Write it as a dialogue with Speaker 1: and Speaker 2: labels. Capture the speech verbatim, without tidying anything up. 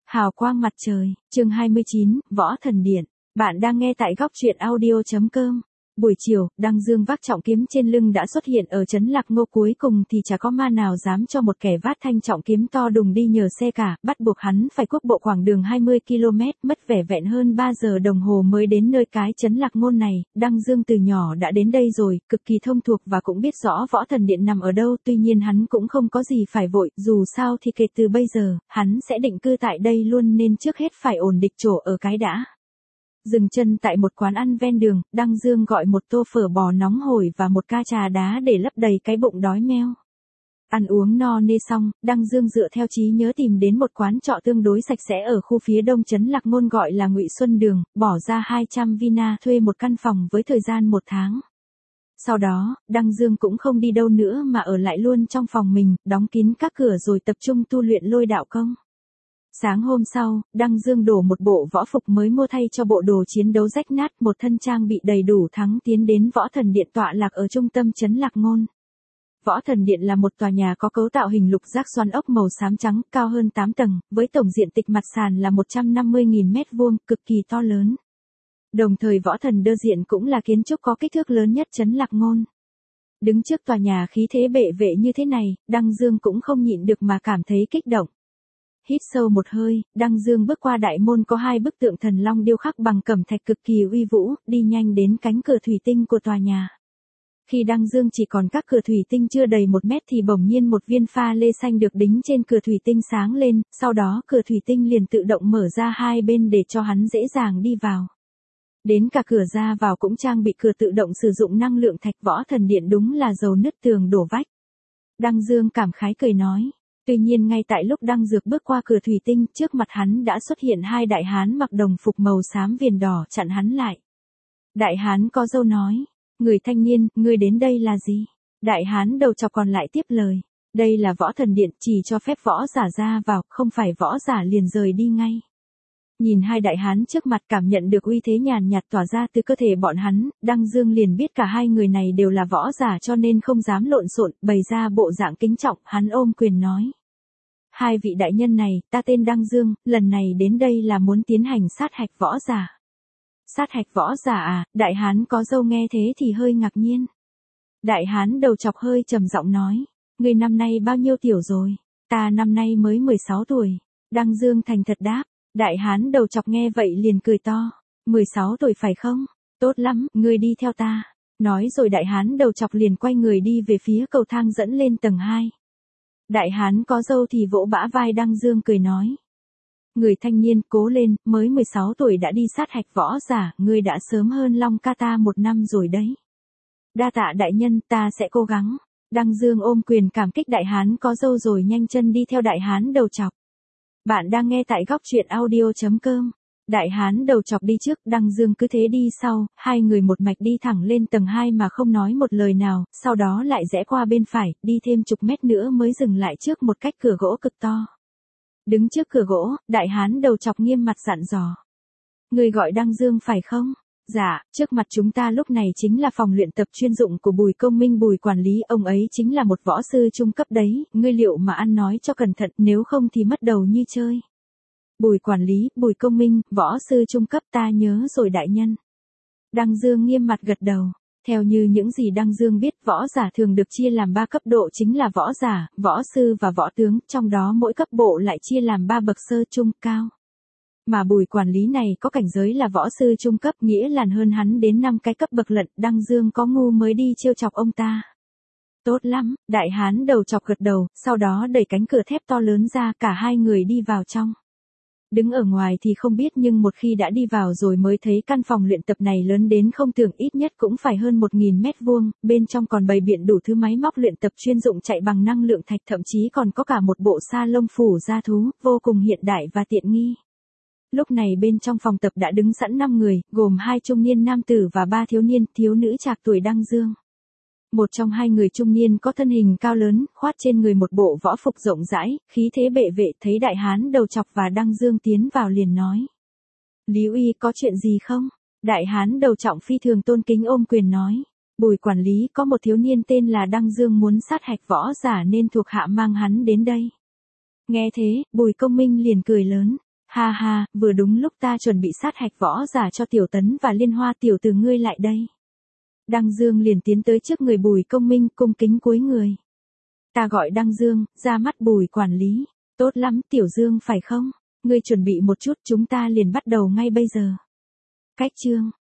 Speaker 1: Hào quang mặt trời, chương hai mươi chín, Võ Thần Điện. Bạn đang nghe tại góc truyện audio chấm com. Buổi chiều, Đăng Dương vác trọng kiếm trên lưng đã xuất hiện ở trấn Lạc Ngô, cuối cùng thì chả có ma nào dám cho một kẻ vác thanh trọng kiếm to đùng đi nhờ xe cả, bắt buộc hắn phải cuốc bộ khoảng đường hai mươi ki lô mét, mất vẻ vẹn hơn ba giờ đồng hồ mới đến nơi cái trấn Lạc Ngô này. Đăng Dương từ nhỏ đã đến đây rồi, cực kỳ thông thuộc và cũng biết rõ Võ Thần Điện nằm ở đâu, tuy nhiên hắn cũng không có gì phải vội, dù sao thì kể từ bây giờ, hắn sẽ định cư tại đây luôn nên trước hết phải ổn định chỗ ở cái đã. Dừng chân tại một quán ăn ven đường, Đăng Dương gọi một tô phở bò nóng hổi và một ca trà đá để lấp đầy cái bụng đói meo. Ăn uống no nê xong, Đăng Dương dựa theo trí nhớ tìm đến một quán trọ tương đối sạch sẽ ở khu phía đông trấn Lạc Ngô gọi là Ngụy Xuân Đường, bỏ ra hai trăm vina thuê một căn phòng với thời gian một tháng. Sau đó, Đăng Dương cũng không đi đâu nữa mà ở lại luôn trong phòng mình, đóng kín các cửa rồi tập trung tu luyện lôi đạo công. Sáng hôm sau, Đăng Dương đổ một bộ võ phục mới mua thay cho bộ đồ chiến đấu rách nát, một thân trang bị đầy đủ thắng tiến đến Võ Thần Điện tọa lạc ở trung tâm trấn Lạc Ngô. Võ Thần Điện là một tòa nhà có cấu tạo hình lục giác xoắn ốc màu xám trắng, cao hơn tám tầng, với tổng diện tích mặt sàn là một trăm năm mươi nghìn mét vuông, cực kỳ to lớn. Đồng thời Võ Thần Đơ Diện cũng là kiến trúc có kích thước lớn nhất trấn Lạc Ngô. Đứng trước tòa nhà khí thế bệ vệ như thế này, Đăng Dương cũng không nhịn được mà cảm thấy kích động. Hít sâu một hơi, Đăng Dương bước qua đại môn có hai bức tượng thần long điêu khắc bằng cẩm thạch cực kỳ uy vũ, đi nhanh đến cánh cửa thủy tinh của tòa nhà. Khi Đăng Dương chỉ còn các cửa thủy tinh chưa đầy một mét thì bỗng nhiên một viên pha lê xanh được đính trên cửa thủy tinh sáng lên, sau đó cửa thủy tinh liền tự động mở ra hai bên để cho hắn dễ dàng đi vào. Đến cả cửa ra vào cũng trang bị cửa tự động sử dụng năng lượng thạch. Võ Thần Điện đúng là dầu nứt tường đổ vách. Đăng Dương cảm khái cười nói. Tuy nhiên ngay tại lúc Đăng Dược bước qua cửa thủy tinh, trước mặt hắn đã xuất hiện hai đại hán mặc đồng phục màu xám viền đỏ chặn hắn lại. Đại hán có râu nói, người thanh niên, ngươi đến đây là gì? Đại hán đầu chọc còn lại tiếp lời, đây là Võ Thần Điện, chỉ cho phép võ giả ra vào, không phải võ giả liền rời đi ngay. Nhìn hai đại hán trước mặt, cảm nhận được uy thế nhàn nhạt tỏa ra từ cơ thể bọn hắn, Đăng Dương liền biết cả hai người này đều là võ giả cho nên không dám lộn xộn, bày ra bộ dạng kính trọng, hắn ôm quyền nói. Hai vị đại nhân này, ta tên Đăng Dương, lần này đến đây là muốn tiến hành sát hạch võ giả. Sát hạch võ giả à? Đại hán có râu nghe thế thì hơi ngạc nhiên. Đại hán đầu chọc hơi trầm giọng nói, ngươi năm nay bao nhiêu tiểu rồi? Ta năm nay mới mười sáu tuổi. Đăng Dương thành thật đáp. Đại hán đầu chọc nghe vậy liền cười to, mười sáu tuổi phải không? Tốt lắm, ngươi đi theo ta. Nói rồi đại hán đầu chọc liền quay người đi về phía cầu thang dẫn lên tầng hai. Đại hán có râu thì vỗ bả vai Đăng Dương cười nói. Người thanh niên, cố lên, mới mười sáu tuổi đã đi sát hạch võ giả, ngươi đã sớm hơn Long ca ta một năm rồi đấy. Đa tạ đại nhân, ta sẽ cố gắng. Đăng Dương ôm quyền cảm kích đại hán có râu rồi nhanh chân đi theo đại hán đầu chọc. Bạn đang nghe tại góc truyện audio chấm com. Đại hán đầu chọc đi trước, Đăng Dương cứ thế đi sau, hai người một mạch đi thẳng lên tầng hai mà không nói một lời nào, sau đó lại rẽ qua bên phải, đi thêm chục mét nữa mới dừng lại trước một cách cửa gỗ cực to. Đứng trước cửa gỗ, đại hán đầu chọc nghiêm mặt dặn dò. Người gọi Đăng Dương phải không? Dạ, trước mặt chúng ta lúc này chính là phòng luyện tập chuyên dụng của Bùi Công Minh Bùi quản lý, ông ấy chính là một võ sư trung cấp đấy, ngươi liệu mà ăn nói cho cẩn thận, nếu không thì mất đầu như chơi. Bùi quản lý, Bùi Công Minh, võ sư trung cấp, ta nhớ rồi đại nhân. Đăng Dương nghiêm mặt gật đầu. Theo như những gì Đăng Dương biết, võ giả thường được chia làm ba cấp độ chính là võ giả, võ sư và võ tướng, trong đó mỗi cấp bộ lại chia làm ba bậc sơ, trung, cao. Mà Bùi quản lý này có cảnh giới là võ sư trung cấp, nghĩa là hơn hắn đến năm cái cấp bậc lận, Đăng Dương có ngu mới đi trêu chọc ông ta. Tốt lắm, đại hán đầu chọc gật đầu, sau đó đẩy cánh cửa thép to lớn ra, cả hai người đi vào trong. Đứng ở ngoài thì không biết nhưng một khi đã đi vào rồi mới thấy căn phòng luyện tập này lớn đến không tưởng, ít nhất cũng phải hơn một nghìn mét vuông, bên trong còn bày biện đủ thứ máy móc luyện tập chuyên dụng chạy bằng năng lượng thạch, thậm chí còn có cả một bộ sa lông phủ da thú, vô cùng hiện đại và tiện nghi. Lúc này bên trong phòng tập đã đứng sẵn năm người, gồm hai trung niên nam tử và ba thiếu niên, thiếu nữ trạc tuổi Đăng Dương. Một trong hai người trung niên có thân hình cao lớn, khoác trên người một bộ võ phục rộng rãi, khí thế bệ vệ, thấy đại hán đầu chọc và Đăng Dương tiến vào liền nói. Lý uy, có chuyện gì không? Đại hán đầu trọng phi thường tôn kính ôm quyền nói. Bùi quản lý, có một thiếu niên tên là Đăng Dương muốn sát hạch võ giả nên thuộc hạ mang hắn đến đây. Nghe thế, Bùi Công Minh liền cười lớn. Ha ha, vừa đúng lúc ta chuẩn bị sát hạch võ giả cho Tiểu Tấn và Liên Hoa tiểu tử ngươi lại đây. Đăng Dương liền tiến tới trước người Bùi Công Minh cung kính cúi người. Ta gọi Đăng Dương, ra mắt Bùi quản lý. Tốt lắm Tiểu Dương phải không? Ngươi chuẩn bị một chút chúng ta liền bắt đầu ngay bây giờ. Cách chương